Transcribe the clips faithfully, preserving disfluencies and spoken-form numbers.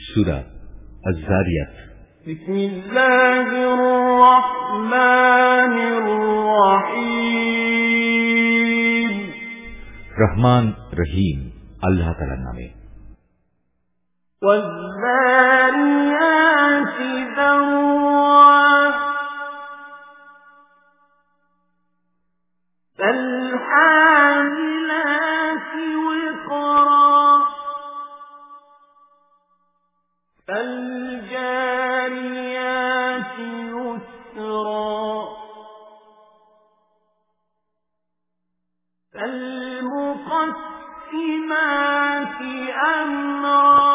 সূরা আয-যারিয়াত। বিসমিল্লাহির রহমানির রহিম। রহমান রহিম আল্লাহ তাআলার নামে। ওয়াজ-যারিয়াতি যারওয়া فالحاملات وقرا فالجاريات يسرا فالمقسمات أمرا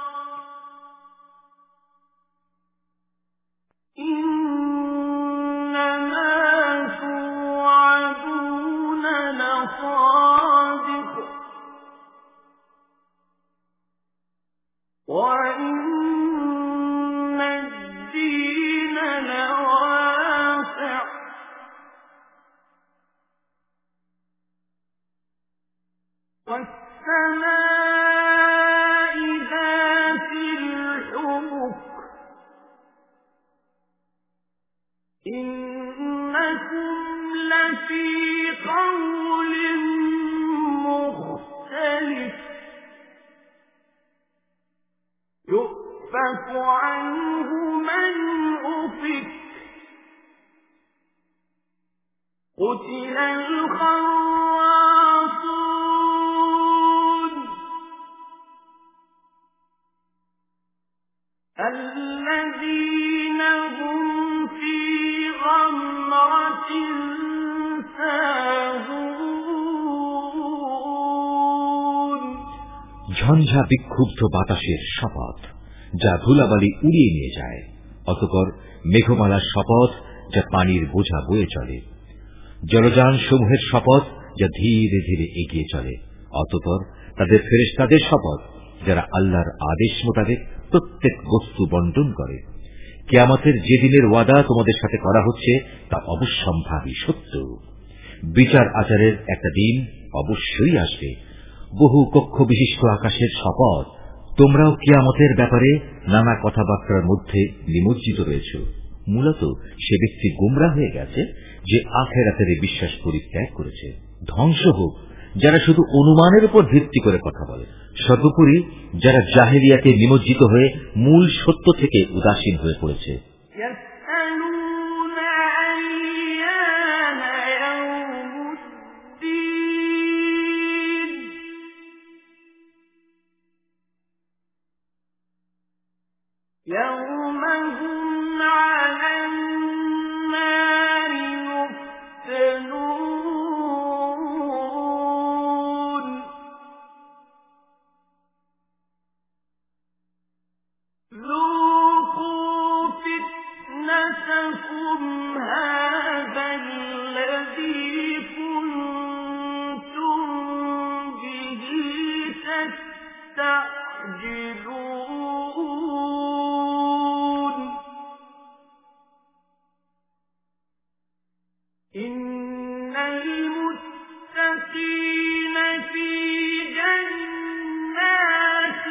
وَإِنَّ الدِّينَ لَوَاقِعٌ وَالسَّمَاءِ ذَاتِ الْحُبُكِ إِنَّكُمْ لَفِي قَوْلٍ مُخْتَلِفٍ يُؤْفَكُ عَنْهُ مَنْ أُفِكَ قُتِلَ الْخَرَّاصُونَ الَّذِينَ هُمْ فِي غَمْرَةٍ سَاهُونَ ঝঞ্ঝা বিক্ষুব্ধ বাতাসের শপথ, যা ধুলাবালি উড়িয়ে নিয়ে যায়। অতঃপর মেঘমালার শপথ, যা পানির বোঝা বয়ে চলে। জলযান সমূহের শপথ, যা ধীরে ধীরে এগিয়ে চলে। অতঃপর তাদের ফেরেশতাদের শপথ, যারা আল্লাহর আদেশ মোতাবেক প্রত্যেক বস্তু বন্টন করে। কিয়ামতের যে দিনের ওয়াদা তোমাদের সাথে করা হচ্ছে তা অবশ্যম্ভাবী সত্য। বিচার আচারের একটা দিন অবশ্যই আসবে। বহু কক্ষ বিশিষ্ট আকাশের শপথ, তোমরাও কিয়ামতের ব্যাপারে নানা কথাবার্তার মধ্যে নিমজ্জিত রয়েছ। মূলত সে ব্যক্তি গুমরাহ হয়ে গেছে যে আখিরাতের বিশ্বাস পরিত্যাগ করেছে। ধ্বংস হোক যারা শুধু অনুমানের উপর ভিত্তি করে কথা বলে। সর্বোপরি যারা জাহেলিয়াতে নিমজ্জিত হয়ে মূল সত্য থেকে উদাসীন হয়ে পড়েছে। يوم هم على النار يفتنون ذوقوا فتنتكم هذا الذي كنتم به تستعجلون إن المتقين في جنات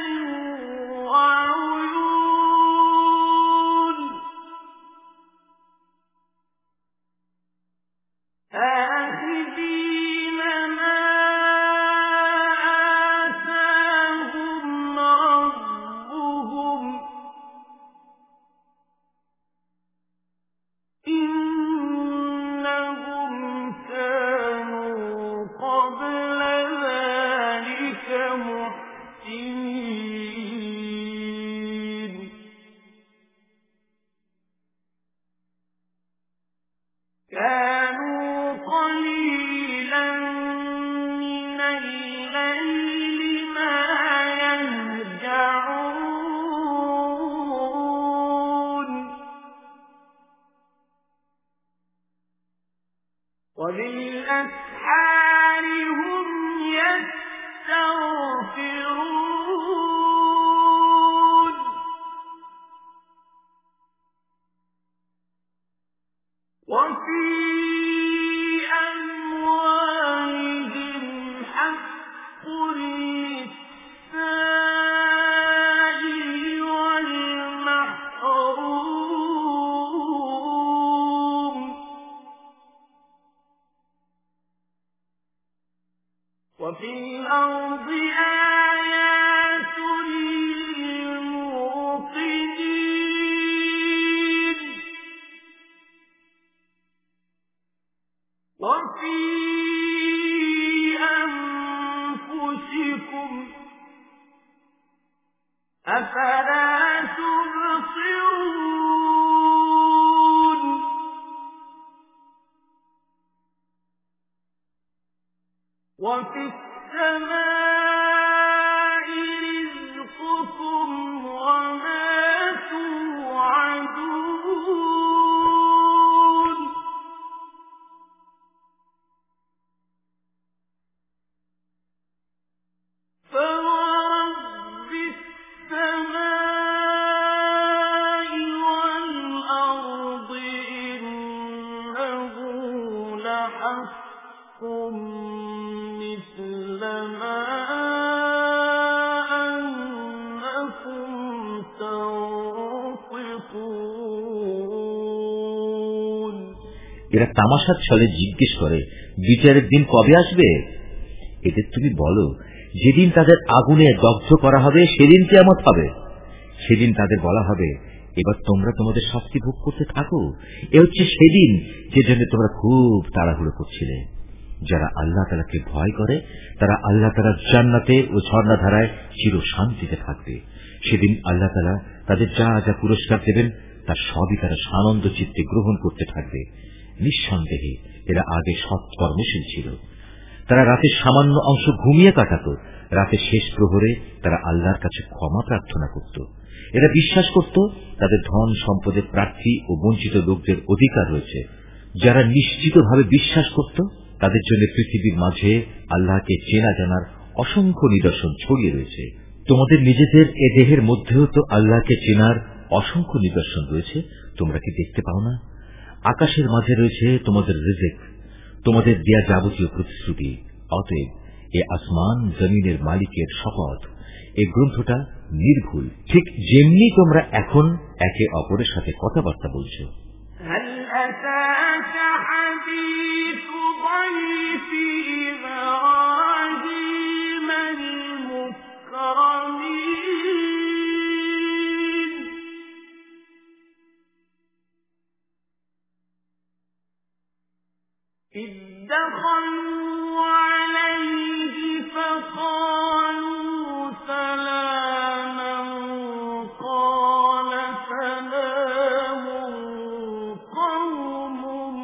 وعيون آخذين ما آتاهم ربهم إنهم كانوا قبل ذلك محسنين كانوا قليلا من الليل ما يهجعون وبالأسحار هم يستغفرون وفي أموالهم حق للسائل أفلا تبصرون وفي السماء رزقكم وما توعدون فورب السماء والأرض إنه لحق مثل ما أنكم تنطقون এরা তামাশার ছলে জিজ্ঞেস করে বিচারের দিন কবে আসবে। এদের তুমি বলো, যেদিন তাদের আগুনে দগ্ধ করা হবে সেদিন কিয়ামত হবে। সেদিন তাদের বলা হবে, এবার তোমরা তোমাদের শাস্তি ভোগ করতে থাকো। এ হচ্ছে সেদিন যে জন্য তোমরা খুব তাড়াহুড়ো করছিলে। যারা আল্লাহ তাআলাকে ভয় করে তারা আল্লাহ তাআলার জান্নাতে ও ঝর্ণাধারায় চির শান্তিতে থাকবে। সেদিন আল্লাহ তাআলা তাদের যা যা পুরস্কার দেবেন তার সবই তারা সানন্দ চিত্তে গ্রহণ করতে থাকবে। নিঃসন্দেহে এরা আগে সৎ কর্মশীল ছিল। তারা রাতের সামান্য অংশ ঘুমিয়ে কাটাত। রাতের শেষ প্রহরে তারা আল্লাহর কাছে ক্ষমা প্রার্থনা করত। এরা বিশ্বাস করত তাদের ধন সম্পদের প্রার্থী ও বঞ্চিত লোকদের অধিকার রয়েছে। যারা নিশ্চিতভাবে বিশ্বাস করত তাদের জন্য পৃথিবীর মাঝে আল্লাহকে চেনা জানার অসংখ্য নিদর্শন ছড়িয়ে রয়েছে। তোমাদের নিজেদের এ দেহের মধ্যেও তো আল্লাহকে চেনার অসংখ্য নিদর্শন রয়েছে, তোমরা কি দেখতে পাও না? আকাশের মাঝে রয়েছে তোমাদের রিজিক, তোমাদের দেয়া যাবতীয় প্রতিশ্রুতি। অতএব এ আসমান জমিনের মালিকের শপথ, এই গ্রন্থটা নির্ভুল, ঠিক যেমনি তোমরা এখন একে অপরের সাথে কথাবার্তা বলছো। هل أتاك حديث ضيف إبراهيم المكرمين إذ دخلوا عليه فقالوا سلاما قال سلام قوم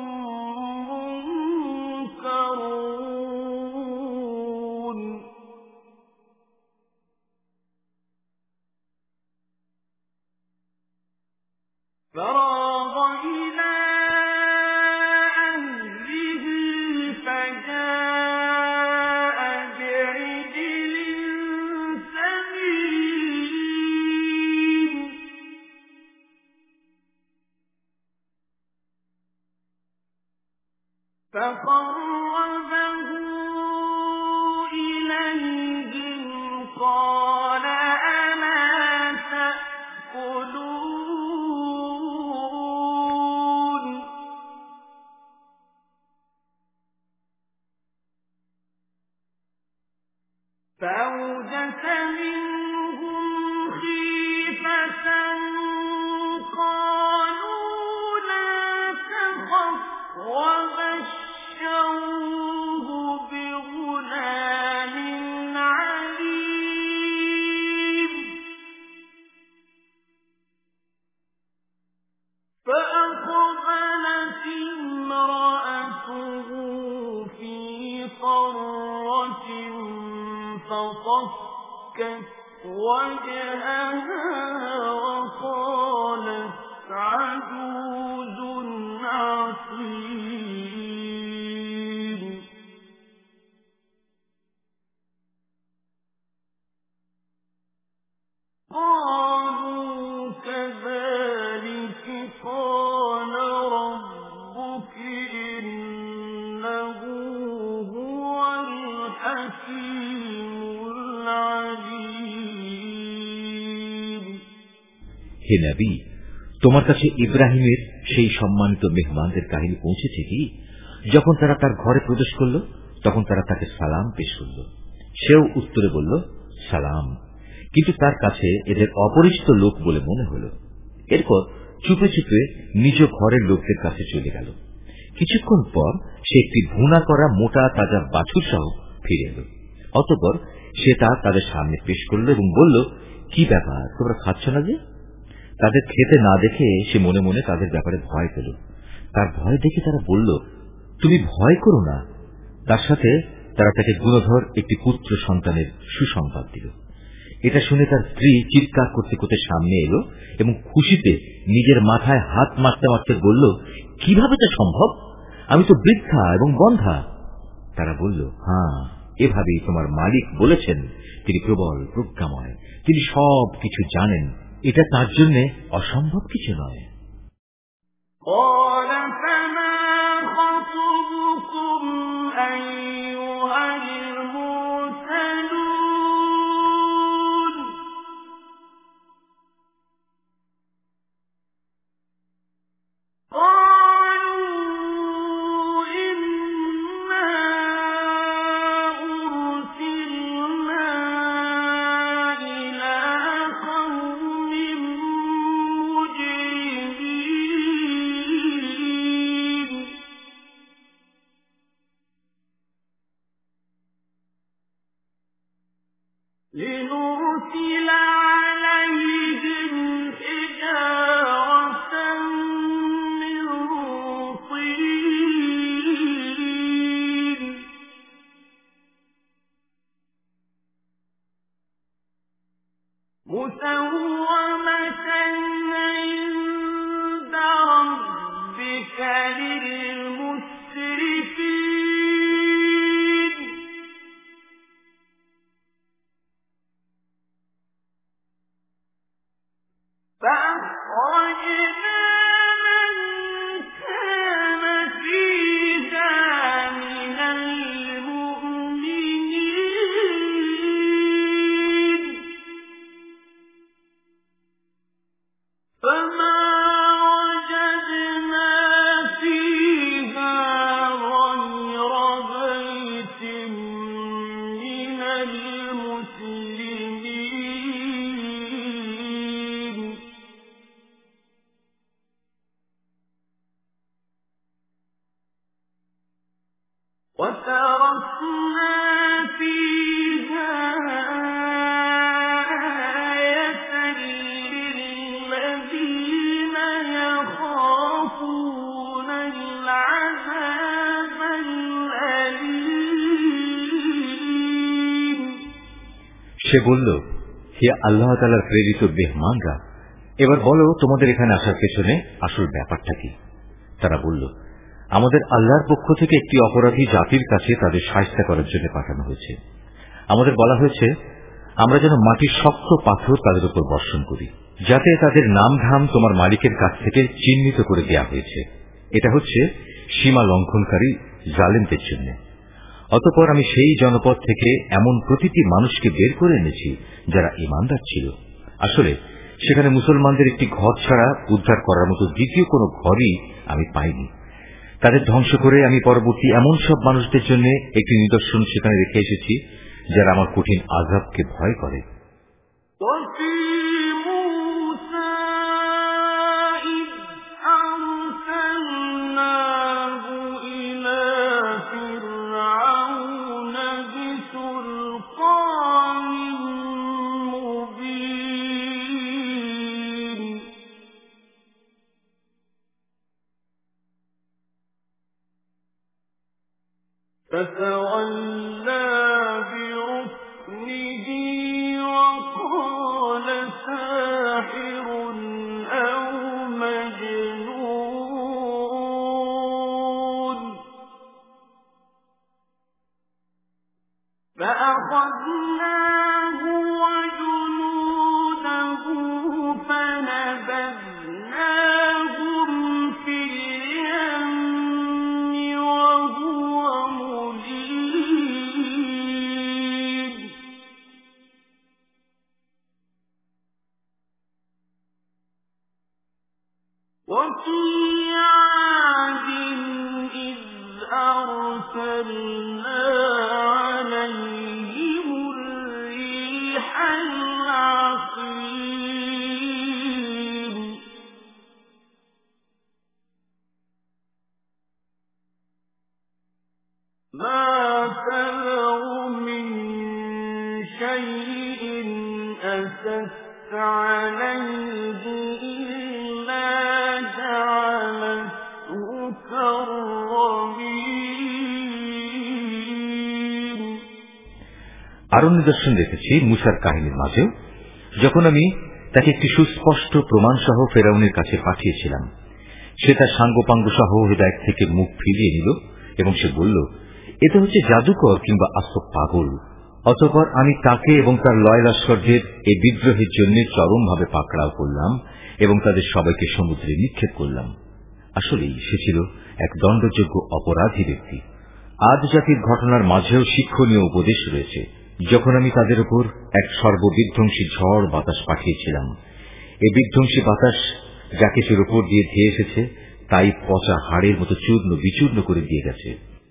منكرون فراغ إلى فقربه إليهم قال ألا تأكلون فأوجس منهم خيفة قالوا لا تخف وبشروه بغلام عليم فأقبلت امرأته في صرة فصكت وجهها وقالت عجوز عقيم قالوا كذلك قال ربك إنه هو الحكيم العليم হে নবী, তোমার কাছে ইব্রাহিমের সেই সম্মানিত মেহমানদের কাহিনী পৌঁছেছে কি? যখন তারা তার ঘরে প্রবেশ করল তখন তারা তাকে সালাম পেশ করল। সেও উত্তরে বলল সালাম, কিন্তু তার কাছে এদের অপরিচিত লোক বলে মনে হল। এরপর চুপে চুপে নিজ ঘরের লোকদের কাছে চলে গেল। কিছুক্ষণ পর সে একটি ভুনা করা মোটা তাজা বাছুর সহ ফিরে এল। অতঃপর সে তা তাদের সামনে পেশ করল এবং বলল, কি ব্যাপার, তোমরা খাচ্ছ না যে? তাদের খেতে না দেখে সে মনে মনে তাদের ব্যাপারে ভয় পেল। তার ভয় দেখে তারা বলল, তুমি ভয় করো না। তার সাথে তারা তাকে গুণধর একটি পুত্র সন্তানের সুসংবাদ দিল। এটা শুনে তার স্ত্রী চিৎকার করতে করতে সামনে এলো এবং খুশিতে নিজের মাথায় হাত মারতে মারতে বলল, কিভাবে তা সম্ভব? আমি তো বৃদ্ধা এবং বন্ধা। তারা বলল, হ্যাঁ, এভাবেই তোমার মালিক বলেছেন। তিনি প্রবল প্রজ্ঞাময়, তিনি সব কিছু জানেন। এটা তার জন্য অসম্ভব কিছু নয়। সে বলল, হে আল্লাহ তাআলার প্রেরিত মেহমানরা, এবার বলো তোমাদের এখানে আসার পেছনে আসল ব্যাপারটা কি? তারা বলল, আমাদের আল্লাহর পক্ষ থেকে একটি অপরাধী জাতির কাছে তাদের শায়েস্তা করার জন্য পাঠানো হয়েছে। আমাদের বলা হয়েছে আমরা যেন মাটির শক্ত পাথর তাদের উপর বর্ষণ করি, যাতে তাদের নাম ধাম তোমার মালিকের কাছ থেকে চিহ্নিত করে দেওয়া হয়েছে। এটা হচ্ছে সীমা লঙ্ঘনকারী জালেমদের জন্য। অতঃপর আমি সেই জনপদ থেকে এমন প্রতিটি মানুষকে বের করে এনেছি যারা ঈমানদার ছিল। আসলে সেখানে মুসলমানদের একটি ঘর ছাড়া উদ্ধার করার মতো দ্বিতীয় কোনো ঘরই আমি পাইনি। তাদের ধ্বংস করে আমি পরবর্তী এমন সব মানুষদের জন্য একটি নিদর্শন সেখানে রেখে এসেছি যারা আমার কঠিন আযাবকে ভয় করে। فتولى بركنه وقال ساحر أو مجنون فأخذناه وجنوده فنبذناهم في اليم وهو مليم وفي عاد إذ أرسلنا عليهم الريح العقيم ما تذر من شيء أتى لست عليه إلا جعلته كالرميم আরো নিদর্শন রেখেছি মুসার কাহিনীর মাঝেও, যখন আমি তাকে একটি সুস্পষ্ট প্রমাণ সহ ফেরাউনের কাছে পাঠিয়েছিলাম। সে তার সাঙ্গপাঙ্গ সহ হেদায়েত থেকে মুখ ফিরিয়ে নিল এবং সে বলল, এটা হচ্ছে জাদুকর কিংবা আস্ত পাগল। অতঃপর আমি তাকে এবং তার লয় লস্করদের এই বিদ্রোহের জন্য চরমভাবে পাকড়াও করলাম এবং তাদের সবাইকে সমুদ্রে নিক্ষেপ করলাম। আসলেই সে ছিল এক দণ্ডযোগ্য অপরাধী ব্যক্তি। আদ জাতির ঘটনার মাঝেও শিক্ষণীয় উপদেশ রয়েছে। যখন আমি তাদের উপর এক সর্ববিধ্বংসী ঝড় বাতাস পাঠিয়েছিলাম, এই বিধ্বংসী বাতাস যা কিছুর উপর দিয়ে ধেয়ে এসেছে তাই পচা হাড়ের মতো চূর্ণ বিচূর্ণ করে দিয়ে গেছে।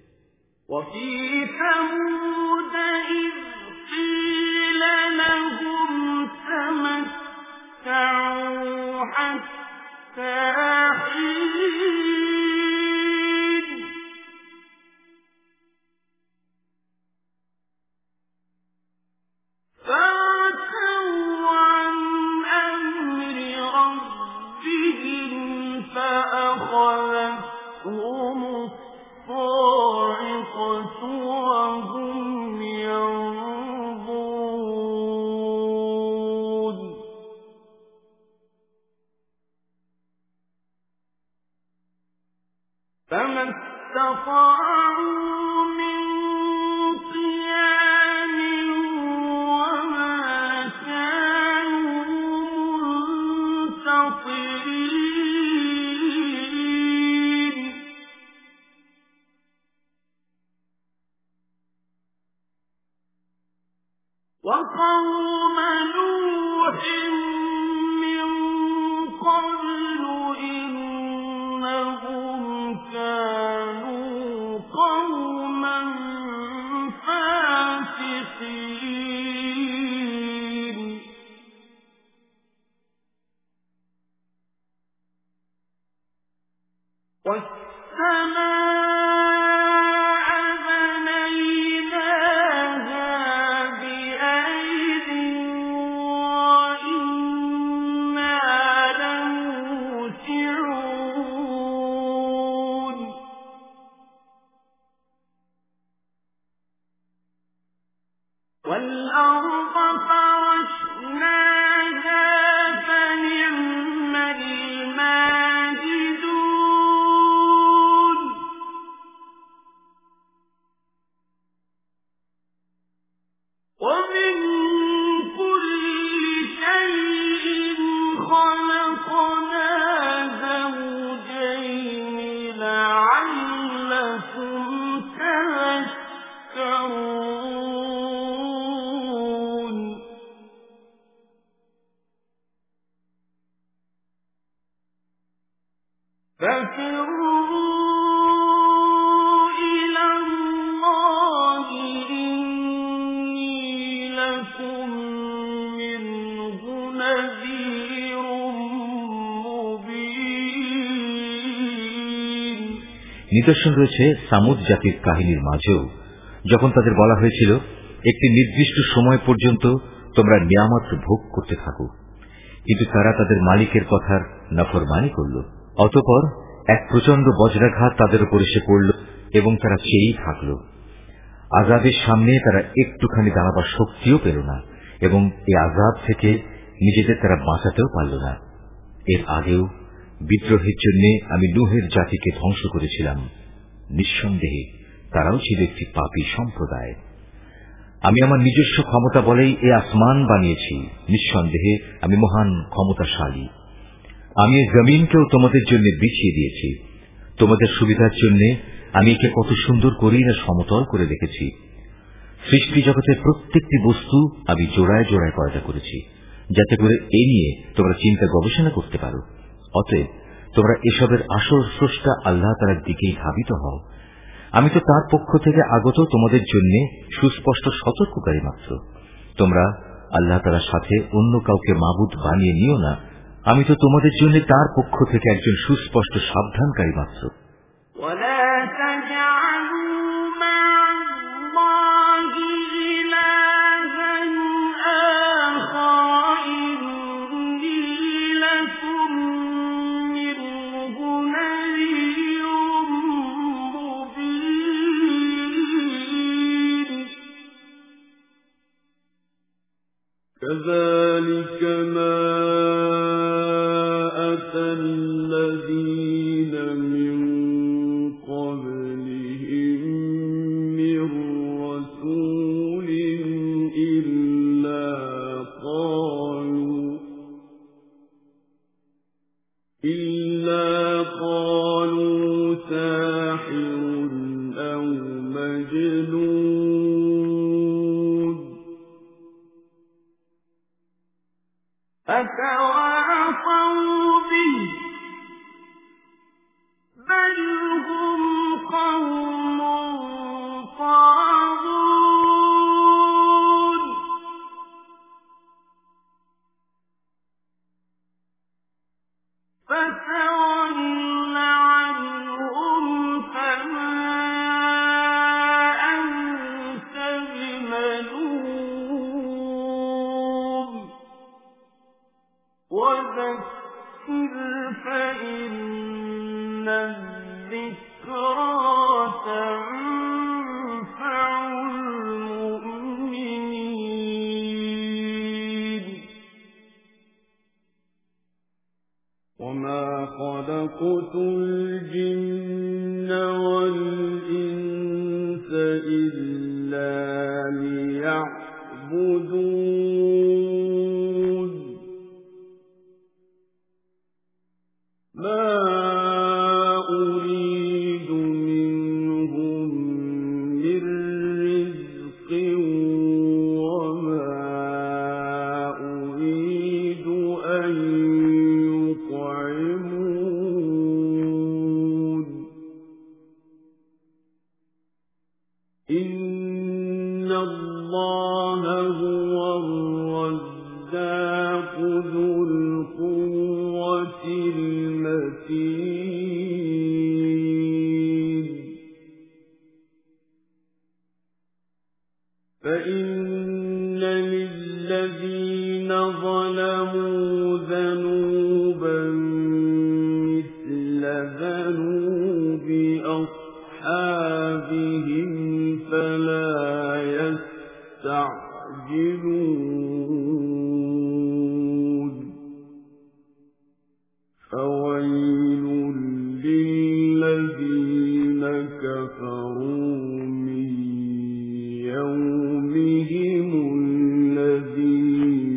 فأخذتهم الصاعقة وهم ينظرون فما استطاعوا من قيام وما كانوا منتصرين وقوم نوح من قبل إنهم كانوا قوما فاسقين والسماء بنيناها بأيد وإنا لموسعون والأرض فرشناها فنعم الماهدون ومن كل شيء خلقنا زوجين لعلكم تذكرون ففروا إلى الله إني لكم منه نذير مبين নিদর্শন রয়েছে সামুদ জাতির কাহিনীর মাঝেও, যখন তাদের বলা হয়েছিল, একটি নির্দিষ্ট সময় পর্যন্ত তোমরা নিয়ামত ভোগ করতে থাকো, কিন্তু তারা তাদের মালিকের কথার নাফরমানি করল। অতঃপর এক প্রচন্ড বজ্রাঘাত তাদের উপর এসে পড়ল এবং তারা চেয়েই থাকল। আযাবের সামনে তারা একটুখানি দাঁড়াবার শক্তিও পেল না এবং এই আযাব থেকে নিজেদের তারা বাঁচাতেও পারল না। এর আগেও বিদ্রোহের জন্য আমি নূহের জাতিকে ধ্বংস করেছিলাম। নিঃসন্দেহে তারাও ছিল একটি পাপী সম্প্রদায়। আমি আমার নিজস্ব ক্ষমতা বলেই এ আসমান বানিয়েছি। নিঃসন্দেহে আমি মহান ক্ষমতাশালী। আমি এই জমিনকেও তোমাদের জন্য বিছিয়ে দিয়েছি। তোমাদের সুবিধার জন্য আমি একে কত সুন্দর করেই না সমতল করে রেখেছি। সৃষ্টি জগতের প্রত্যেকটি বস্তু আমি জোড়ায় জোড়ায় পয়দা করেছি, যাতে করে এ নিয়ে তোমরা চিন্তা গবেষণা করতে পারো। অতএব তোমরা এসবের আসল স্রষ্টা আল্লাহ তাআলার দিকেই ধাবিত হও। আমি তো তার পক্ষ থেকে আগত তোমাদের জন্য সুস্পষ্ট সতর্ককারী মাত্র। তোমরা আল্লাহ তাআলার সাথে অন্য কাউকে মাবুদ বানিয়ে নিও না। আমি তো তোমাদের জন্য তার পক্ষ থেকে একজন সুস্পষ্ট সাবধানকারী মাত্র। ولا ما أتى الذين من قبلهم من رسول إلا قالوا إلا قالوا ساحر أو مجنون أتواصوا به بل هم قوم طاغون فتول عنهم فما أنت بملوم وذكر فإن الذكرى تنفع المؤمنين وما خلقت الجن والإنس إلا ليعبدون ما أريد منهم من رزق وما أريد أن يطعمون إن الله هو الرزاق ذو القوة المتين فإن للذين ظلموا ذنوبا مثل ذنوب أصحابهم فلا يستعجلون فويل للذين كفروا من يومهم الذي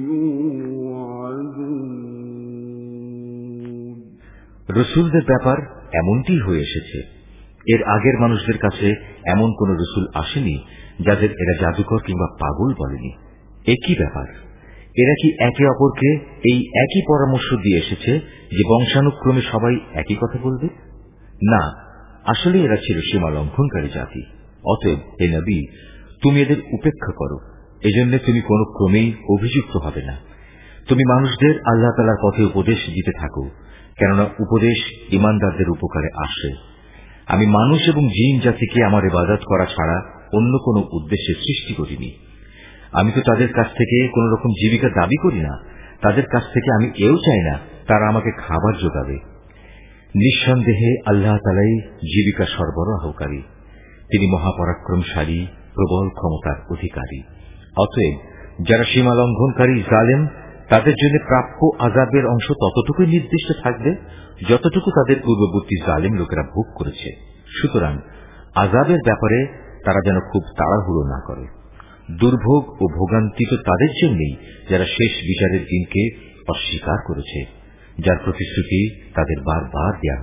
يوعدون রসুলদের ব্যাপার এমনটি হয়ে এসেছে। এর আগের মানুষদের কাছে এমন কোন রসুল আসেনি যাদের এরা জাদুকর কিংবা পাগল বলেনি। একই ব্যাপার, এরা কি একে অপরকে এই একই পরামর্শ দিয়ে এসেছে যে বংশানুক্রমে সবাই একই কথা বলবে? না, আসলে এরা ছিল সীমা লঙ্ঘনকারী জাতি। অতএব হে নবী, তুমি এদের উপেক্ষা করো, এজন্য তুমি কোন ক্রমেই অভিযুক্ত হবে না। তুমি মানুষদের আল্লাহ তাআলার পথে উপদেশ দিতে থাকো, কেননা উপদেশ ঈমানদারদের উপকারে আসে। আমি মানুষ এবং জিন জাতিকে আমার ইবাদত করা ছাড়া অন্য কোন উদ্দেশ্যে সৃষ্টি করিনি। আমি তো তাদের কাছ থেকে কোন রকম জীবিকা দাবি করি না, তাদের কাছ থেকে আমি এও চাই না তারা আমাকে খাবার যোগাবে। নিঃসন্দেহে আল্লাহ তাআলাই জীবিকা সরবরাহকারী, তিনি মহাপরাক্রমশালী, প্রবল ক্ষমতার অধিকারী। অতএব যারা সীমা লঙ্ঘনকারী জালেম, তাদের জন্য প্রাপ্য আযাবের অংশ ততটুকুই নির্দিষ্ট থাকবে যতটুকু তাদের পূর্ববর্তী জালেম লোকেরা ভোগ করেছে। সুতরাং আযাবের ব্যাপারে তারা যেন খুব তাড়াহুড়ো না করে। দুর্ভোগ ও ভোগান্তি তো তাদের জন্যই যারা শেষ বিচারের দিনকে অস্বীকার করেছে, যার প্রতিশ্রুতি তাদের বারবার দেয়া